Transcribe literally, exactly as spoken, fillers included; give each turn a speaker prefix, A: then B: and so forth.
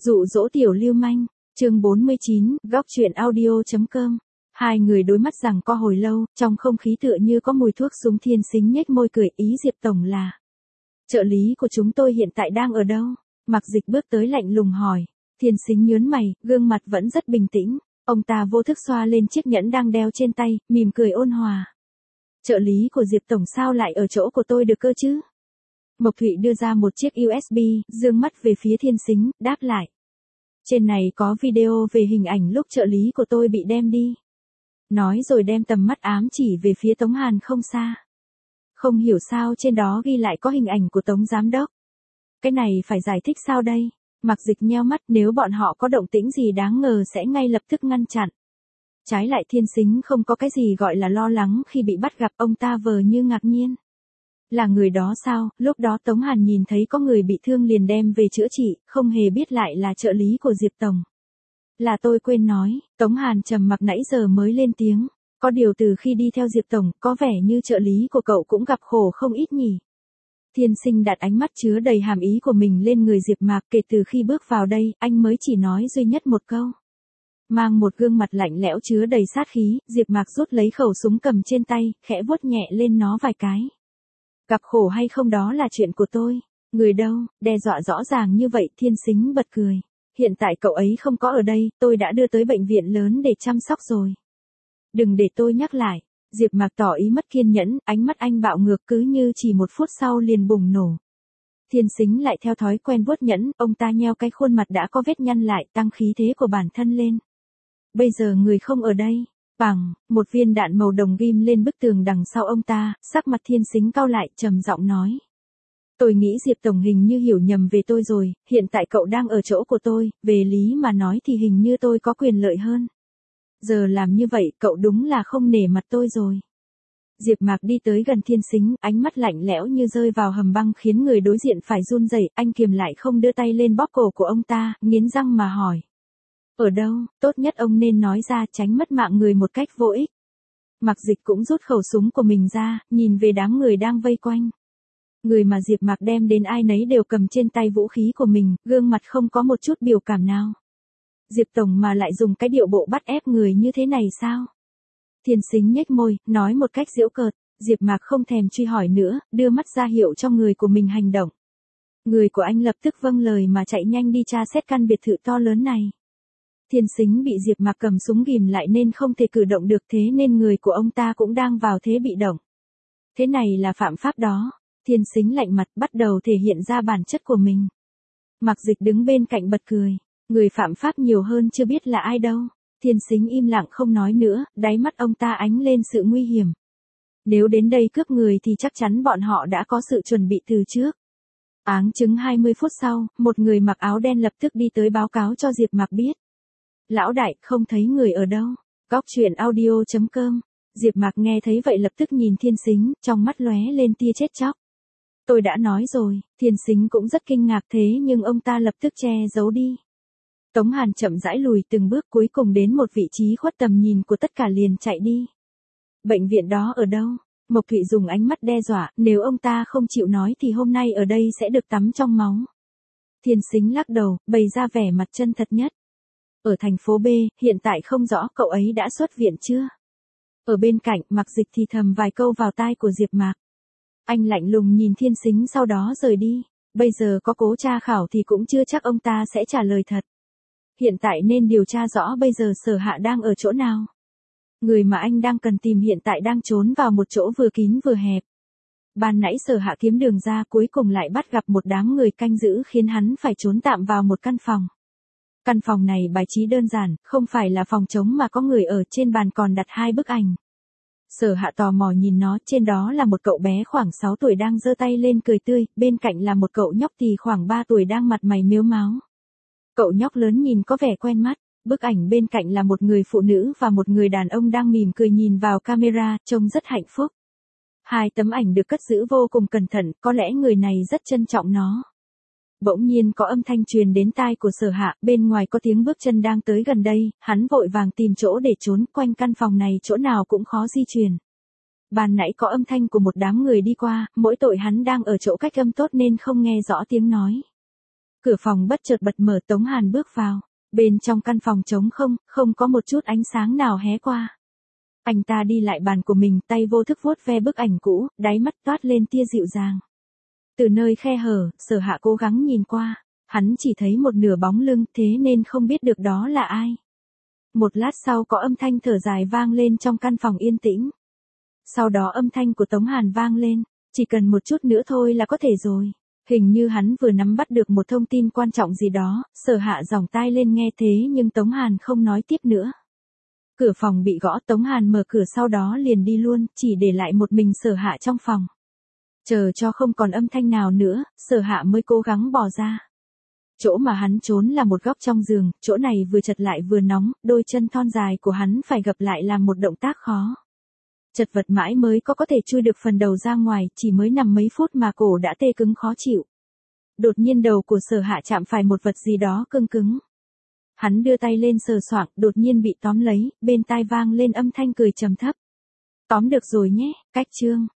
A: Dụ dỗ tiểu lưu manh, chương bốn mươi chín, góc truyện audio.com. Hai người đối mắt rằng co hồi lâu, trong không khí tựa như có mùi thuốc súng. Thiên Sính nhếch môi cười, ý Diệp tổng là trợ lý của chúng tôi hiện tại đang ở đâu? Mạc Dịch bước tới lạnh lùng hỏi. Thiên Sính nhướng mày, gương mặt vẫn rất bình tĩnh. Ông ta vô thức xoa lên chiếc nhẫn đang đeo trên tay, mỉm cười ôn hòa. Trợ lý của Diệp tổng sao lại ở chỗ của tôi được cơ chứ? Mộc Thụy đưa ra một chiếc u ét bê, dương mắt về phía Thiên Sính, đáp lại. Trên này có video về hình ảnh lúc trợ lý của tôi bị đem đi. Nói rồi đem tầm mắt ám chỉ về phía Tống Hàn không xa. Không hiểu sao trên đó ghi lại có hình ảnh của Tống Giám đốc. Cái này phải giải thích sao đây? Mạc Dịch nheo mắt, nếu bọn họ có động tĩnh gì đáng ngờ sẽ ngay lập tức ngăn chặn. Trái lại Thiên Sính không có cái gì gọi là lo lắng khi bị bắt gặp, ông ta vờ như ngạc nhiên. Là người đó sao? Lúc đó Tống Hàn nhìn thấy có người bị thương liền đem về chữa trị, không hề biết lại là trợ lý của Diệp tổng. Là tôi quên nói. Tống Hàn trầm mặc nãy giờ mới lên tiếng. Có điều từ khi đi theo Diệp tổng, có vẻ như trợ lý của cậu cũng gặp khổ không ít nhỉ. Thiên Sinh đặt ánh mắt chứa đầy hàm ý của mình lên người Diệp Mạc. Kể từ khi bước vào đây, anh mới chỉ nói duy nhất một câu. Mang một gương mặt lạnh lẽo chứa đầy sát khí, Diệp Mạc rút lấy khẩu súng cầm trên tay, khẽ vuốt nhẹ lên nó vài cái. Gặp khổ hay không đó là chuyện của tôi. Người đâu? Đe dọa rõ ràng như vậy. Thiên Sính bật cười. Hiện tại cậu ấy không có ở đây, tôi đã đưa tới bệnh viện lớn để chăm sóc rồi. Đừng để tôi nhắc lại. Diệp Mạc tỏ ý mất kiên nhẫn, ánh mắt anh bạo ngược, cứ như chỉ một phút sau liền bùng nổ. Thiên Sính lại theo thói quen vuốt nhẫn, ông ta nheo cái khuôn mặt đã có vết nhăn lại, tăng khí thế của bản thân lên. Bây giờ người không ở đây. Bằng, một viên đạn màu đồng ghim lên bức tường đằng sau ông ta, sắc mặt Thiên Sính cau lại, trầm giọng nói. Tôi nghĩ Diệp tổng hình như hiểu nhầm về tôi rồi, hiện tại cậu đang ở chỗ của tôi, về lý mà nói thì hình như tôi có quyền lợi hơn. Giờ làm như vậy cậu đúng là không nể mặt tôi rồi. Diệp Mạc đi tới gần Thiên Sính, ánh mắt lạnh lẽo như rơi vào hầm băng khiến người đối diện phải run rẩy. Anh kiềm lại không đưa tay lên bóp cổ của ông ta, nghiến răng mà hỏi. Ở đâu? Tốt nhất ông nên nói ra, tránh mất mạng người một cách vô ích. Mạc Dịch cũng rút khẩu súng của mình ra, nhìn về đám người đang vây quanh. Người mà Diệp Mạc đem đến ai nấy đều cầm trên tay vũ khí của mình, gương mặt không có một chút biểu cảm nào. Diệp tổng mà lại dùng cái điệu bộ bắt ép người như thế này sao? Thiên Sính nhếch môi, nói một cách giễu cợt. Diệp Mạc không thèm truy hỏi nữa, đưa mắt ra hiệu cho người của mình hành động. Người của anh lập tức vâng lời mà chạy nhanh đi tra xét căn biệt thự to lớn này. Thiên Sính bị Diệp Mạc cầm súng ghìm lại nên không thể cử động được, thế nên người của ông ta cũng đang vào thế bị động. Thế này là phạm pháp đó. Thiên Sính lạnh mặt, bắt đầu thể hiện ra bản chất của mình. Mạc Dịch đứng bên cạnh bật cười. Người phạm pháp nhiều hơn chưa biết là ai đâu. Thiên Sính im lặng không nói nữa, đáy mắt ông ta ánh lên sự nguy hiểm. Nếu đến đây cướp người thì chắc chắn bọn họ đã có sự chuẩn bị từ trước. Áng chừng hai mươi phút sau, một người mặc áo đen lập tức đi tới báo cáo cho Diệp Mạc biết. Lão đại, không thấy người ở đâu. Góc truyện audio.com. Diệp Mạc nghe thấy vậy lập tức nhìn Thiên Sính, trong mắt lóe lên tia chết chóc. Tôi đã nói rồi. Thiên Sính cũng rất kinh ngạc, thế nhưng ông ta lập tức che giấu đi. Tống Hàn chậm rãi lùi từng bước, cuối cùng đến một vị trí khuất tầm nhìn của tất cả liền chạy đi. Bệnh viện đó ở đâu? Mộc Thụy dùng ánh mắt đe dọa, nếu ông ta không chịu nói thì hôm nay ở đây sẽ được tắm trong máu. Thiên Sính lắc đầu, bày ra vẻ mặt chân thật nhất. Ở thành phố B, hiện tại không rõ cậu ấy đã xuất viện chưa? Ở bên cạnh, Mạc Dịch thì thầm vài câu vào tai của Diệp Mạc. Anh lạnh lùng nhìn Thiên Sính sau đó rời đi. Bây giờ có cố tra khảo thì cũng chưa chắc ông ta sẽ trả lời thật. Hiện tại nên điều tra rõ bây giờ Sở Hạ đang ở chỗ nào. Người mà anh đang cần tìm hiện tại đang trốn vào một chỗ vừa kín vừa hẹp. Ban nãy Sở Hạ kiếm đường ra, cuối cùng lại bắt gặp một đám người canh giữ khiến hắn phải trốn tạm vào một căn phòng. Căn phòng này bài trí đơn giản, không phải là phòng trống mà có người ở, trên bàn còn đặt hai bức ảnh. Sở Hạ tò mò nhìn nó, trên đó là một cậu bé khoảng sáu tuổi đang giơ tay lên cười tươi, bên cạnh là một cậu nhóc thì khoảng ba tuổi đang mặt mày mếu máo. Cậu nhóc lớn nhìn có vẻ quen mắt, bức ảnh bên cạnh là một người phụ nữ và một người đàn ông đang mỉm cười nhìn vào camera, trông rất hạnh phúc. Hai tấm ảnh được cất giữ vô cùng cẩn thận, có lẽ người này rất trân trọng nó. Bỗng nhiên có âm thanh truyền đến tai của Sở Hạ, bên ngoài có tiếng bước chân đang tới gần đây, hắn vội vàng tìm chỗ để trốn, quanh căn phòng này chỗ nào cũng khó di chuyển. Ban nãy có âm thanh của một đám người đi qua, mỗi tội hắn đang ở chỗ cách âm tốt nên không nghe rõ tiếng nói. Cửa phòng bất chợt bật mở, Tống Hàn bước vào. Bên trong căn phòng trống không, không có một chút ánh sáng nào hé qua. Anh ta đi lại bàn của mình, tay vô thức vuốt ve bức ảnh cũ, đáy mắt toát lên tia dịu dàng. Từ nơi khe hở, Sở Hạ cố gắng nhìn qua, hắn chỉ thấy một nửa bóng lưng, thế nên không biết được đó là ai. Một lát sau có âm thanh thở dài vang lên trong căn phòng yên tĩnh. Sau đó âm thanh của Tống Hàn vang lên, chỉ cần một chút nữa thôi là có thể rồi. Hình như hắn vừa nắm bắt được một thông tin quan trọng gì đó, Sở Hạ giòng tai lên nghe thế nhưng Tống Hàn không nói tiếp nữa. Cửa phòng bị gõ, Tống Hàn mở cửa sau đó liền đi luôn, chỉ để lại một mình Sở Hạ trong phòng. Chờ cho không còn âm thanh nào nữa, Sở Hạ mới cố gắng bò ra. Chỗ mà hắn trốn là một góc trong giường, chỗ này vừa chật lại vừa nóng, đôi chân thon dài của hắn phải gập lại làm một động tác khó. Chật vật mãi mới có có thể chui được phần đầu ra ngoài, chỉ mới nằm mấy phút mà cổ đã tê cứng khó chịu. Đột nhiên đầu của Sở Hạ chạm phải một vật gì đó cứng cứng. Hắn đưa tay lên sờ soạng, đột nhiên bị tóm lấy, bên tai vang lên âm thanh cười trầm thấp. Tóm được rồi nhé, cách chương.